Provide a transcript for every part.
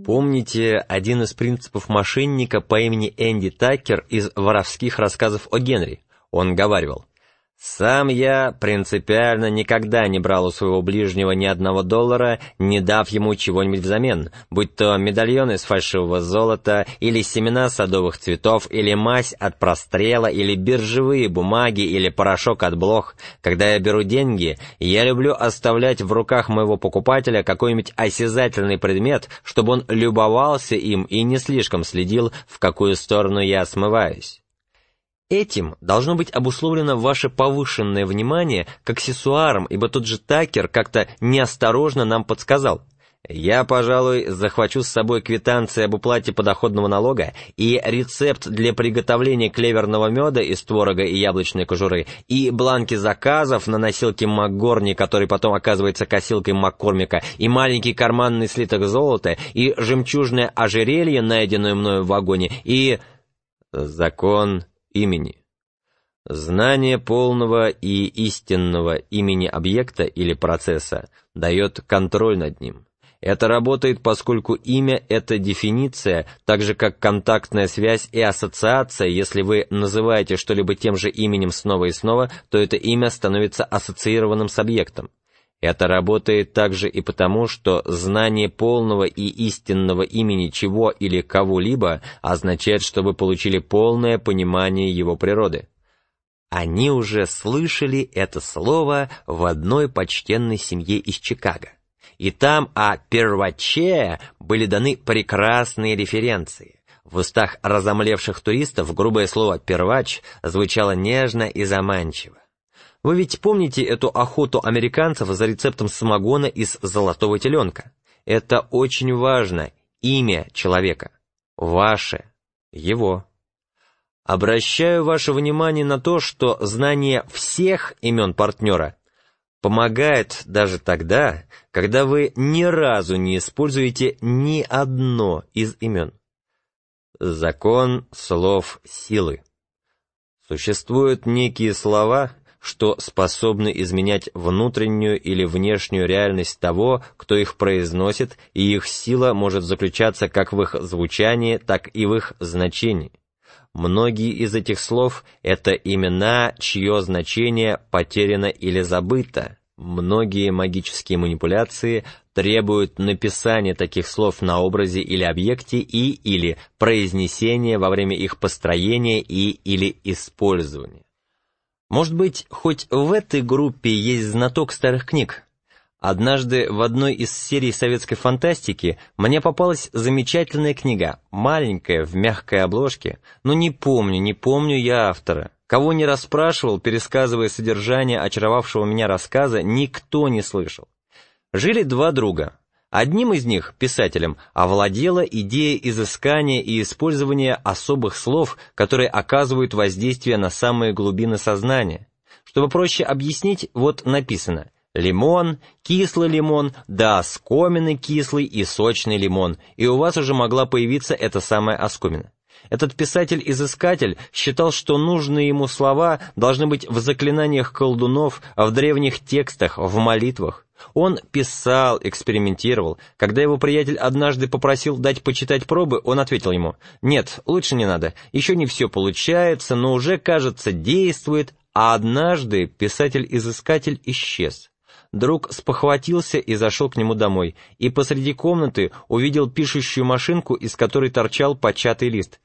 Помните один из принципов мошенника по имени Энди Такер из «Воровских рассказов о Генри»? Он говаривал: «Сам я принципиально никогда не брал у своего ближнего ни $1, не дав ему чего-нибудь взамен, будь то медальон из фальшивого золота, или семена садовых цветов, или мазь от прострела, или биржевые бумаги, или порошок от блох. Когда я беру деньги, я люблю оставлять в руках моего покупателя какой-нибудь осязательный предмет, чтобы он любовался им и не слишком следил, в какую сторону я смываюсь». Этим должно быть обусловлено ваше повышенное внимание к аксессуарам, ибо тот же Такер как-то неосторожно нам подсказал: «Я, пожалуй, захвачу с собой квитанции об уплате подоходного налога и рецепт для приготовления клеверного меда из творога и яблочной кожуры, и бланки заказов на носилке МакГорни, который потом оказывается косилкой Маккормика, и маленький карманный слиток золота, и жемчужное ожерелье, найденное мною в вагоне, и...» Закон имени. Знание полного и истинного имени объекта или процесса дает контроль над ним. Это работает, поскольку имя — это дефиниция, так же как контактная связь и ассоциация. Если вы называете что-либо тем же именем снова и снова, то это имя становится ассоциированным с объектом. Это работает также и потому, что знание полного и истинного имени чего или кого-либо означает, что вы получили полное понимание его природы. Они уже слышали это слово в одной почтенной семье из Чикаго, и там о перваче были даны прекрасные референции. В устах разомлевших туристов грубое слово «первач» звучало нежно и заманчиво. Вы ведь помните эту охоту американцев за рецептом самогона из золотого теленка? Это очень важно, имя человека, ваше, его. Обращаю ваше внимание на то, что знание всех имен партнера помогает даже тогда, когда вы ни разу не используете ни одно из имен. Закон слов силы. Существуют некие слова, что способны изменять внутреннюю или внешнюю реальность того, кто их произносит, и их сила может заключаться как в их звучании, так и в их значении. Многие из этих слов — это имена, чье значение потеряно или забыто. Многие магические манипуляции требуют написания таких слов на образе или объекте или произнесения во время их построения или использования. Может быть, хоть в этой группе есть знаток старых книг. Однажды в одной из серий советской фантастики мне попалась замечательная книга, маленькая, в мягкой обложке, но не помню я автора. Кого не расспрашивал, пересказывая содержание очаровавшего меня рассказа, никто не слышал. Жили два друга. Одним из них, писателем, овладела идея изыскания и использования особых слов, которые оказывают воздействие на самые глубины сознания. Чтобы проще объяснить, вот написано: лимон, кислый лимон, да оскоменный кислый и сочный лимон, и у вас уже могла появиться эта самая оскомина. Этот писатель-изыскатель считал, что нужные ему слова должны быть в заклинаниях колдунов, в древних текстах, в молитвах. Он писал, экспериментировал. Когда его приятель однажды попросил дать почитать пробы, он ответил ему: «Нет, лучше не надо, еще не все получается, но уже, кажется, действует». А однажды писатель-изыскатель исчез. Друг спохватился и зашел к нему домой, и посреди комнаты увидел пишущую машинку, из которой торчал початый лист.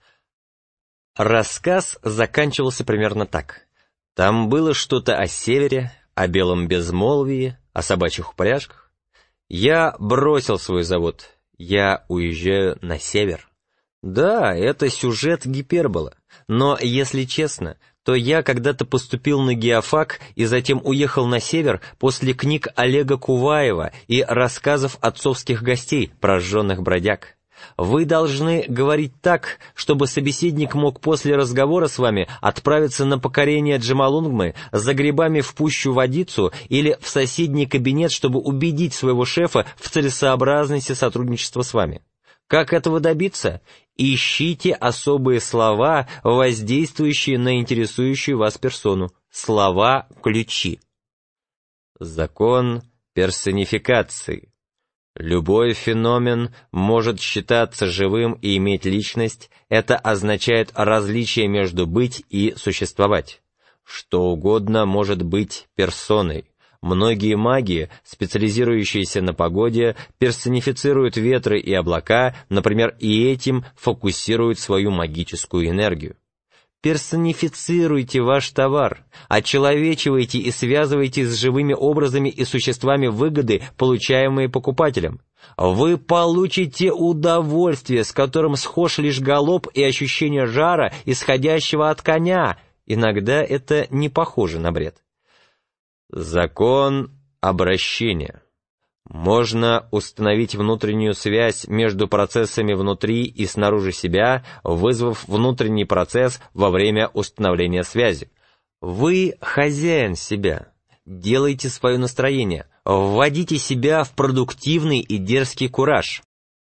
Рассказ заканчивался примерно так. Там было что-то о севере, о белом безмолвии, о собачьих упряжках. Я бросил свой завод, я уезжаю на север. Да, это сюжет гипербола, но, если честно, то я когда-то поступил на геофак и затем уехал на север после книг Олега Куваева и рассказов отцовских гостей, прожженных бродяг. Вы должны говорить так, чтобы собеседник мог после разговора с вами отправиться на покорение Джомолунгмы за грибами в пущу водицу или в соседний кабинет, чтобы убедить своего шефа в целесообразности сотрудничества с вами. Как этого добиться? Ищите особые слова, воздействующие на интересующую вас персону. Слова-ключи. Закон персонификации. Любой феномен может считаться живым и иметь личность, это означает различие между быть и существовать. Что угодно может быть персоной. Многие маги, специализирующиеся на погоде, персонифицируют ветры и облака, например, и этим фокусируют свою магическую энергию. Персонифицируйте ваш товар, очеловечивайте и связывайте с живыми образами и существами выгоды, получаемые покупателем. Вы получите удовольствие, с которым схож лишь галоп и ощущение жара, исходящего от коня. Иногда это не похоже на бред. Закон обращения. Можно установить внутреннюю связь между процессами внутри и снаружи себя, вызвав внутренний процесс во время установления связи. Вы хозяин себя. Делайте свое настроение, вводите себя в продуктивный и дерзкий кураж.